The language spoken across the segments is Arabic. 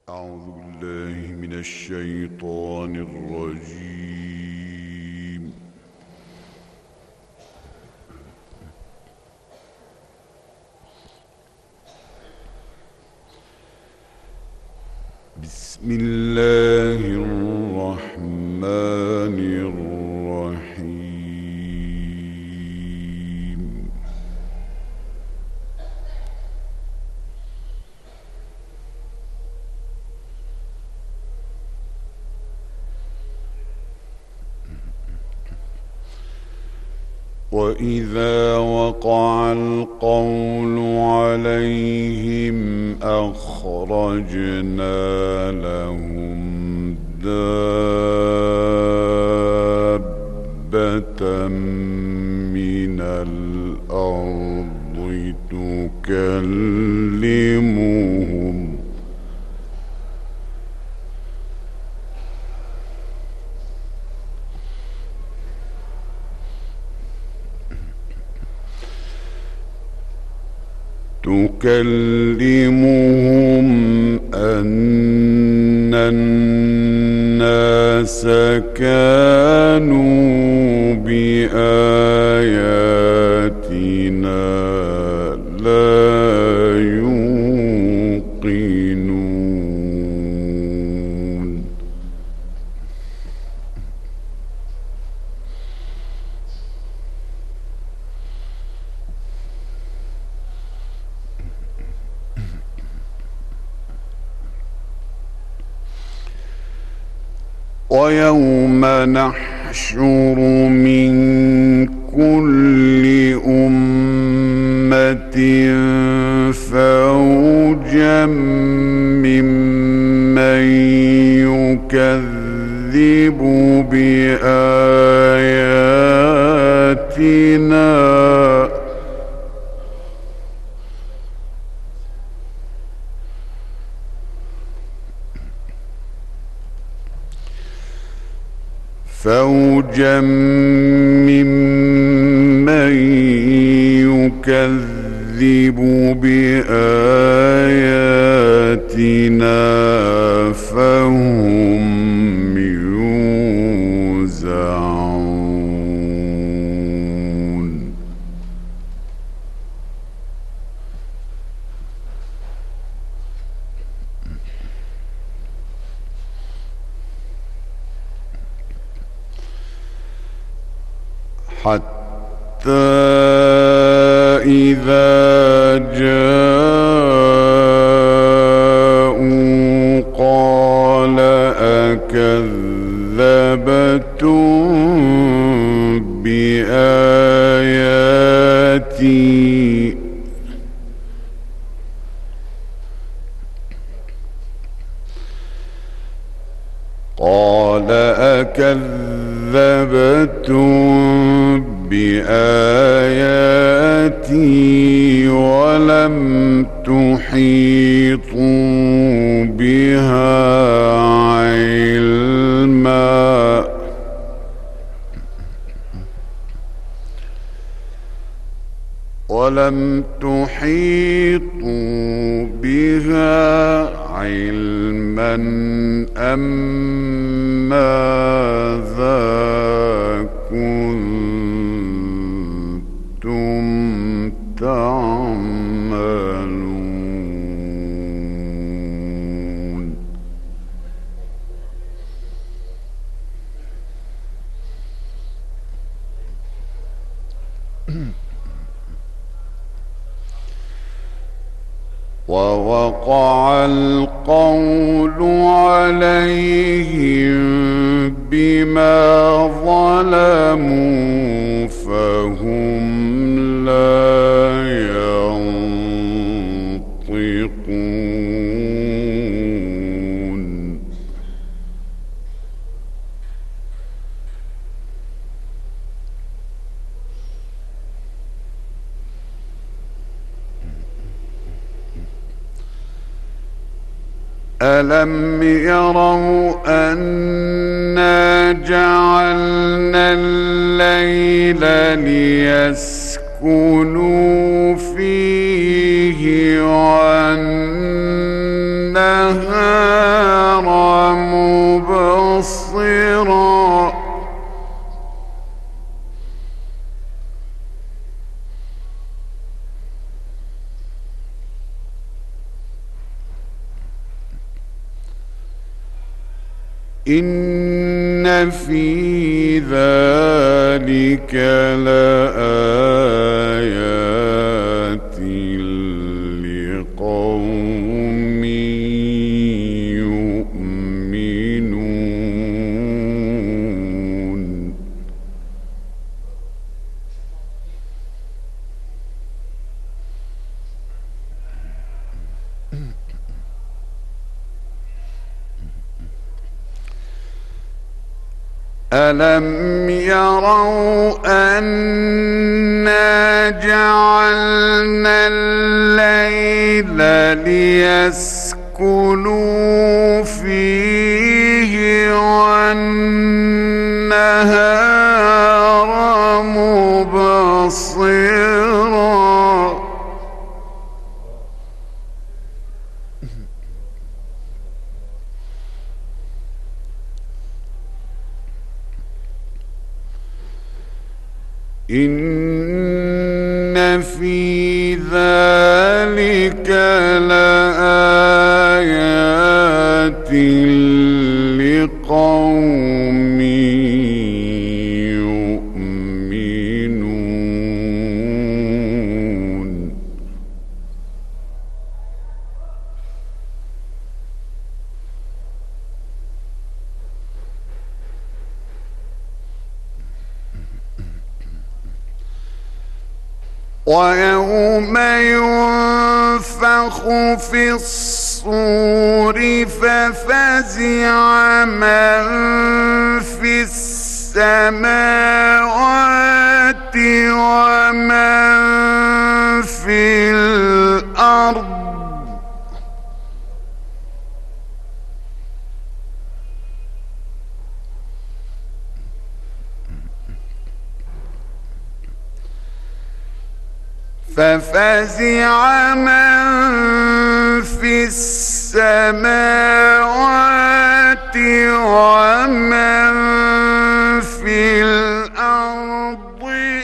أعوذ بالله من الشيطان الرجيم. بسم الله الرحمن الرحيم. وإذا وقع القول عليهم أخرجنا لهم دابة من الأرض تكلمهم أن الناس كانوا بآياتنا لا يوقنون. ويوم نحشر من كل أمة فوجا ممن يكذب بآياتنا فهم يوزعون. حتى إذا جاءوا قال أكذبتم بآياتي ولم تحيطوا بها علما أم ماذا كنتم تعملون. ووقع القول عليهم بما ظلموا فهم لا ينطقون. ألم يروا أنا جعلنا الليل ليسكنوا فيه والنهار إن في ذلك لآيات لقوم يؤمنون. ألم يروا أنا جعلنا الليل ليسكنوا فيه والنهار مبصرا. إن في ذلك لآيات لقوم يؤمنون. ويوم ينفخ في الصور ففزع من في السماوات ومن في الأرض ففزع من في السماوات ومن في الأرض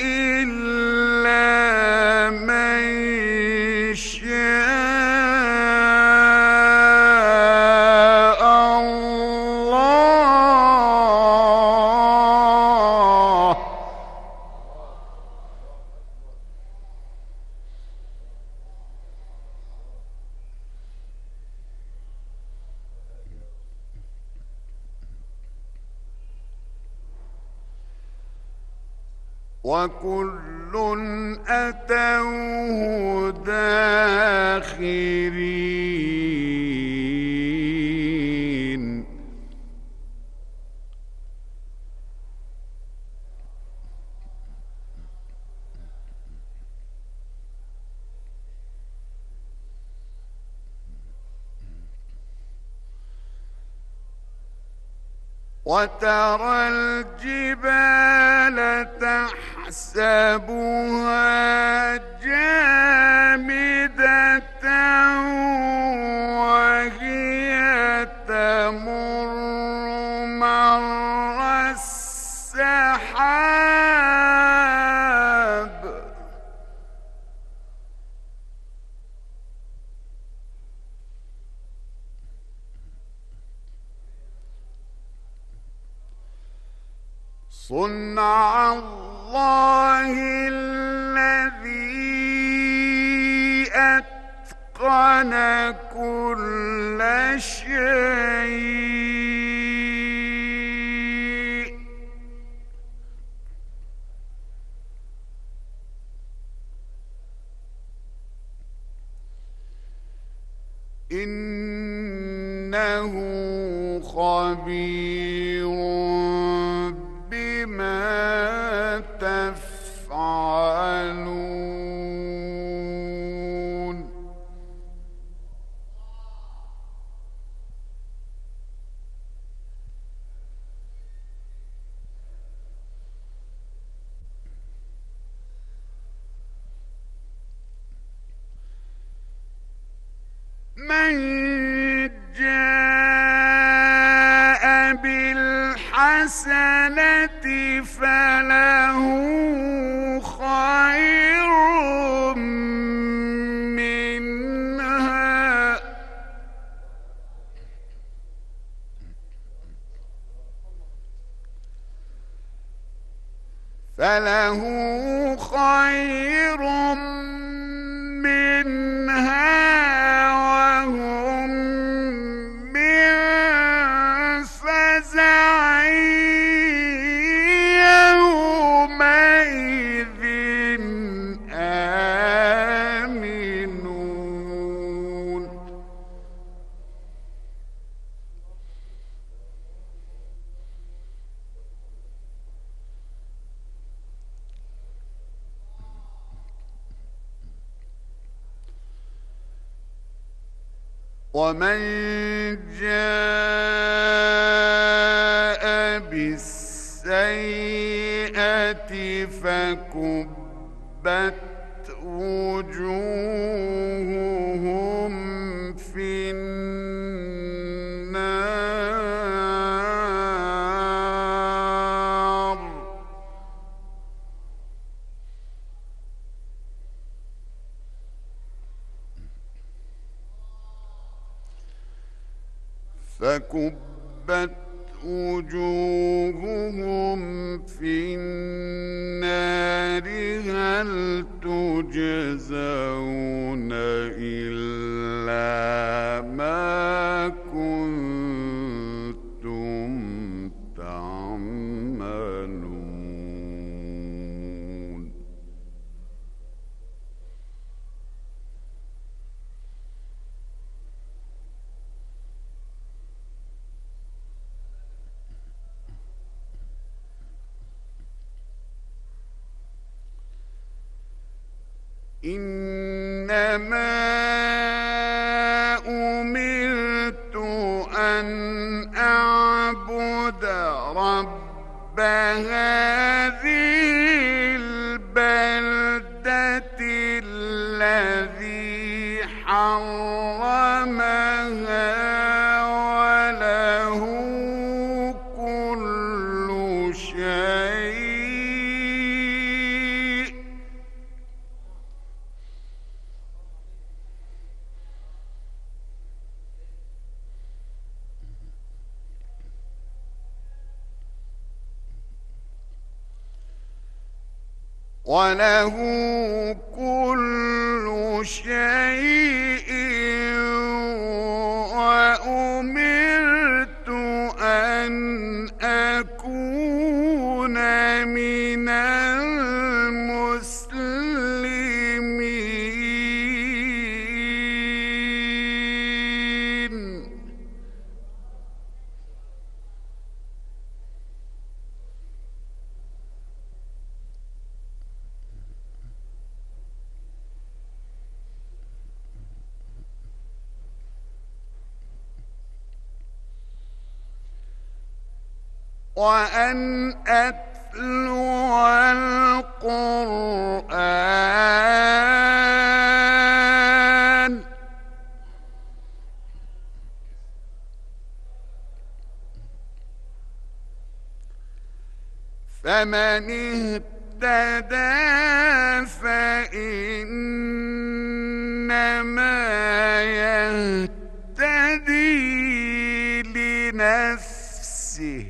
إلا من شاء الله. وكل أتوه داخرين. وترى الجبال تحسبها جامدة وهي تمر مر السحاب. صنع الله الذي أتقن كل شيء. إنه خبير بما تفعلون. من جاء بالحسنة فله خير منها فله خير منها وهم من فزع يومئذ آمنون ومن جاء بالسيئة فكبت وجوههم في النار فكبت وجوههم في النار هل تجزون إلا ما كنتم تعملون إنما أمرت أن أعبد رب هذه البلدة الذي حرمها وله كل شيء وله كل شيء وأمرت أن أكون من المسلمين وأن أتلو القرآن فمن اهتدى فإنما يهتدي لنفسه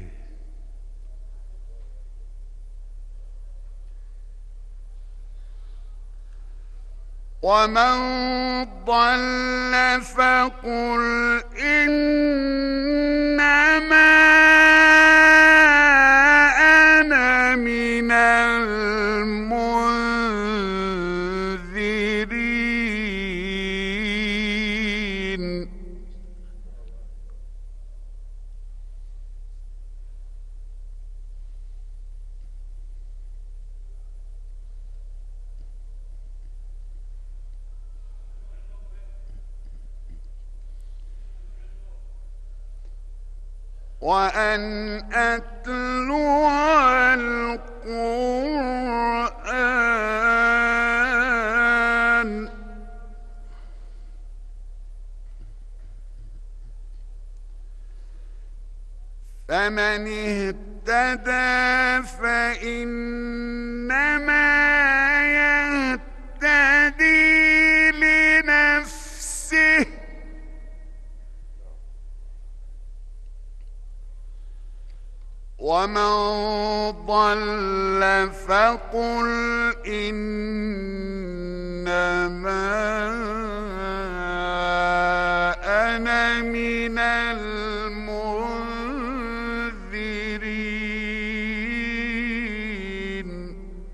ومن ضل فقل إنما أنا من المنذرين وأن أتلو القرآن فمن اهتدى فإنما يهتدي لنفسه ومن ضل فقل إنما أنا من المنذرين.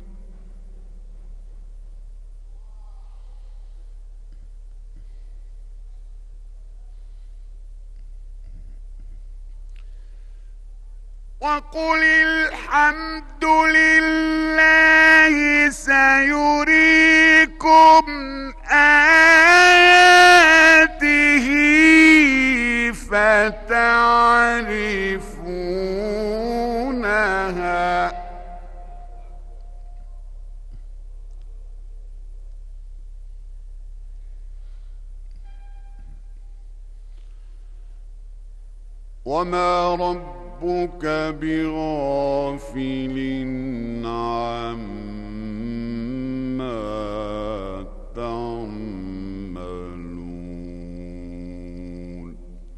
وقل الحمد لله سيريكم آياته فتعرفونها وما ربك بغافل عما تعملون.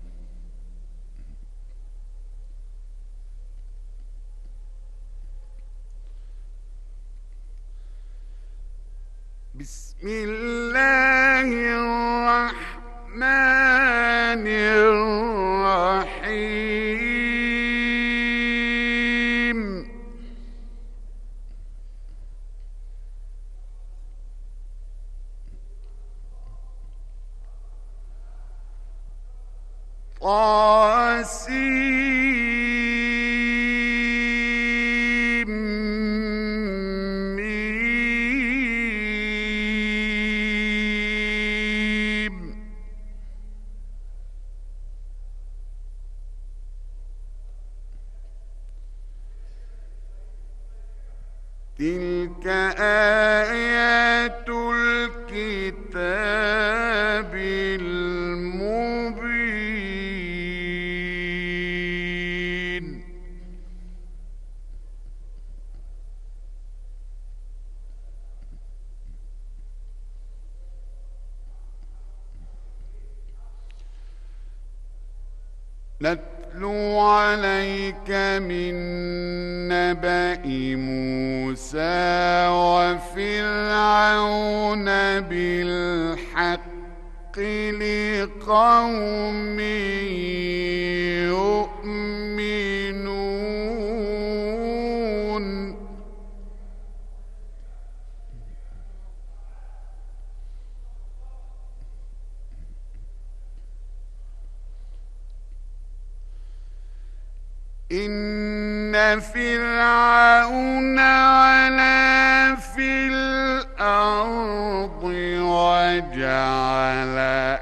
بسم الله الرحمن الرحيم. تلك آيات الكتاب المبين. نتلو عليك من نبأ موسى وفرعون بالحق لقوم يؤمنون. إن فرعون علا في الأرض وجعل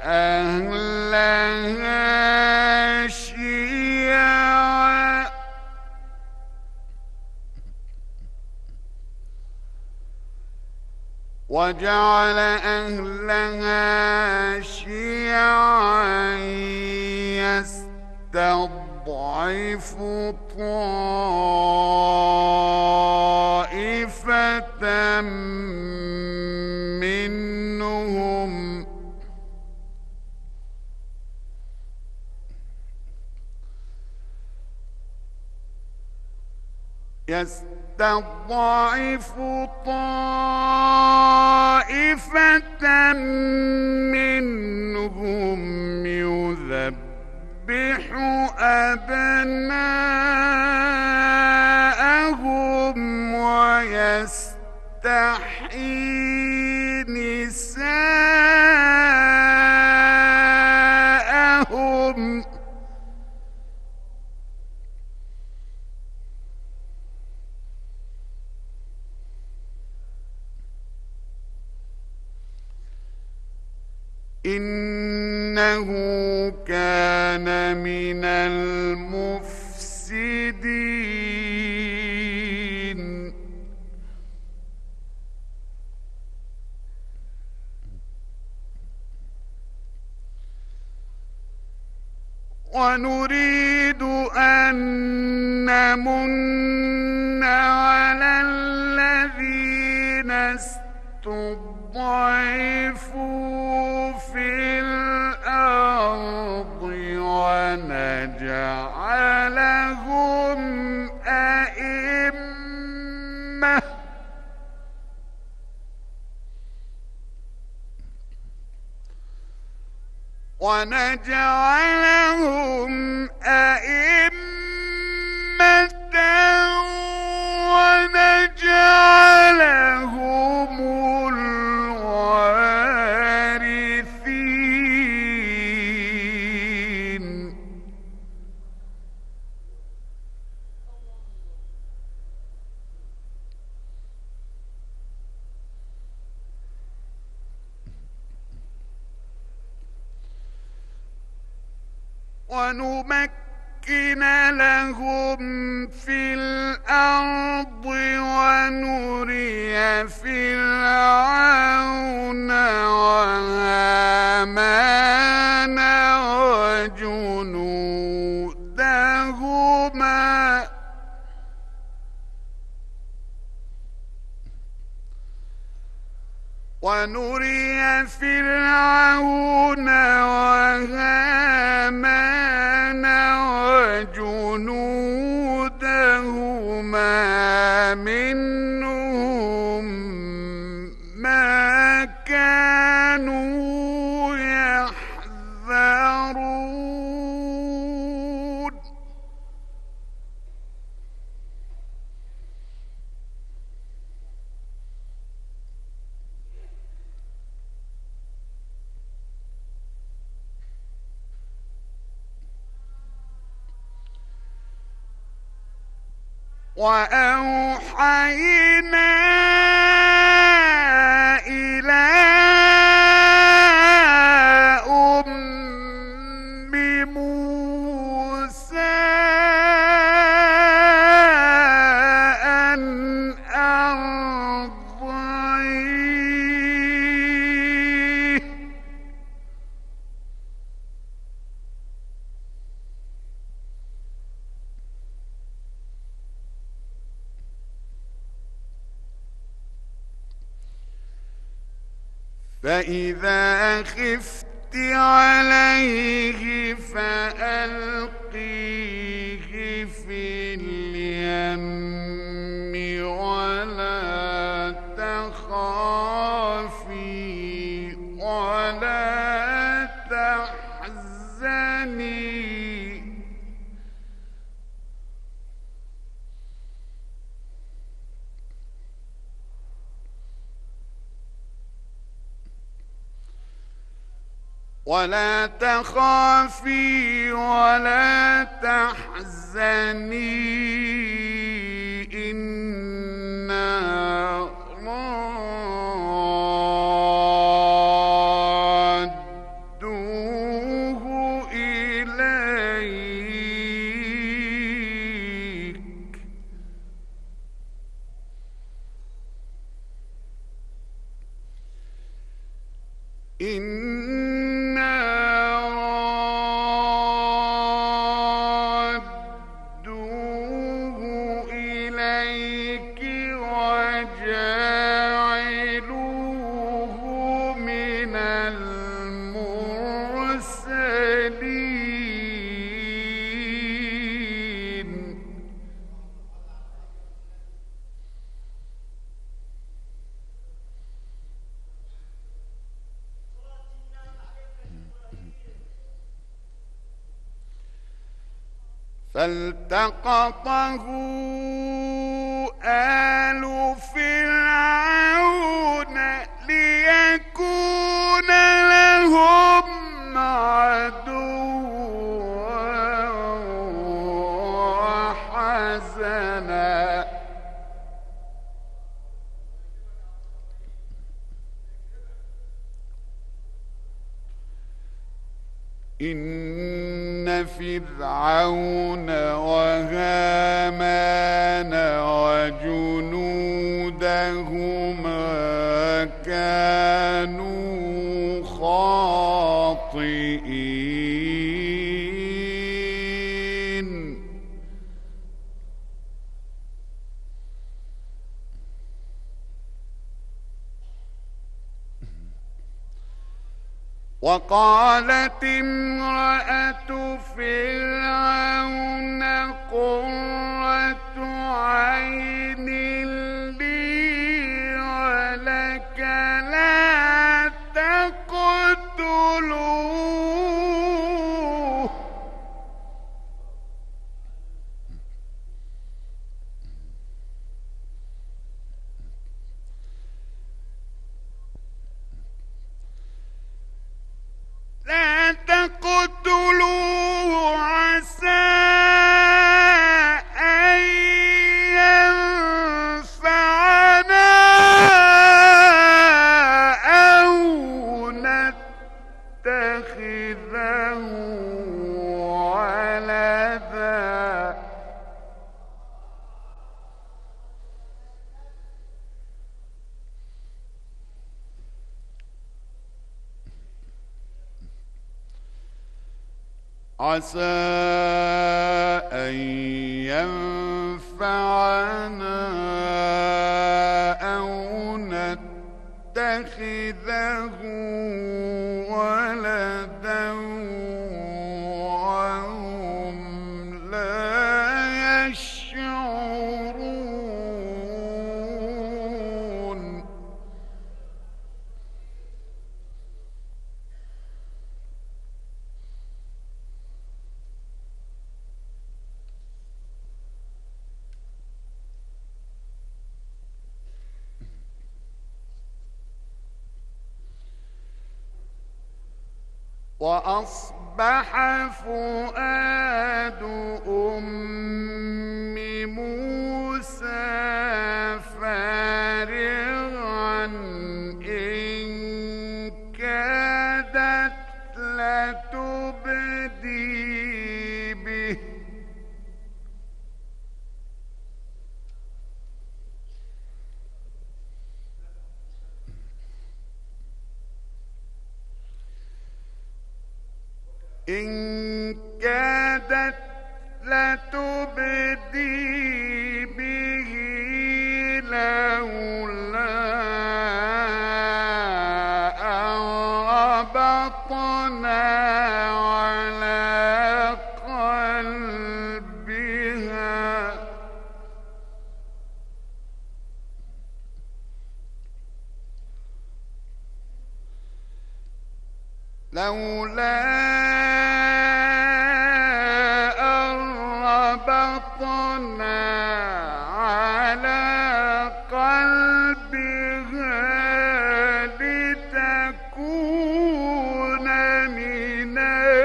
أهلها شيعا يستضعف طائفة منهم يذبح أبناءهم ويستحيي نساءهم إنه كان من المفسدين. ونريد أن نمن على الذين استضعفوا في الأرض ونجعلهم ونجعلهم أئمة ونجعلهم الوارثين ونمكن لهم في الأرض ونري فرعون وهامان وجنودهما منهم ما كانوا يحذرون وأوحينا إلى أم موسى أن أرضعيه فإذا خفت عليه فألقيه في اليم ولا تخافي ولا تحزني ولا تخافي ولا تحزني إنا رادوه إليك وجاعلوه من المرسلين فالتقطه آل فرعون ليكون لهم عدوا وحزنا إن فرعون وهامان وجنودهما كانوا خاطئين وقالت امرأة فرعون قرة عين لي ولك لا تقتلوه عسى أن ينفعنا أو نتخذه ولدا وهم لا يشعرون. وأصبح فؤاد أم موسى فارغا إن كادت لتبدي به لولا أن ربطنا على قلبها لتكون من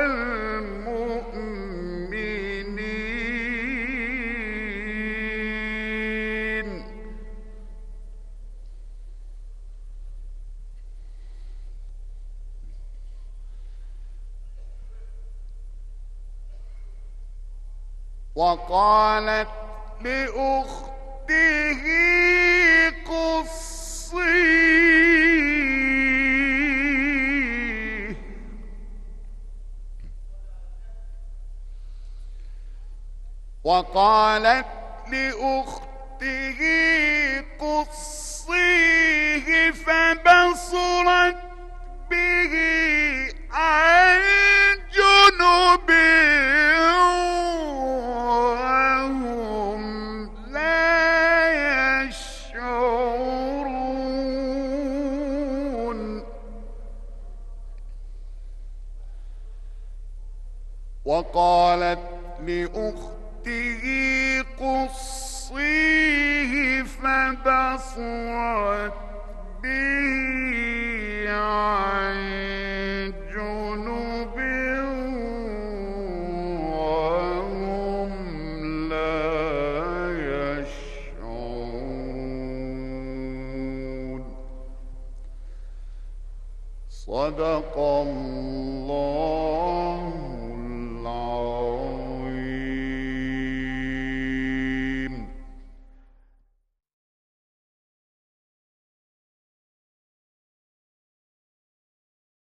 المؤمنين. وقالت لأخته قصيه فبصرت به عن جنب وهم لا يشعرون. وقالت لأخته قصيه فبصرت به عن جنب وهم لا يشعرون. صدق الله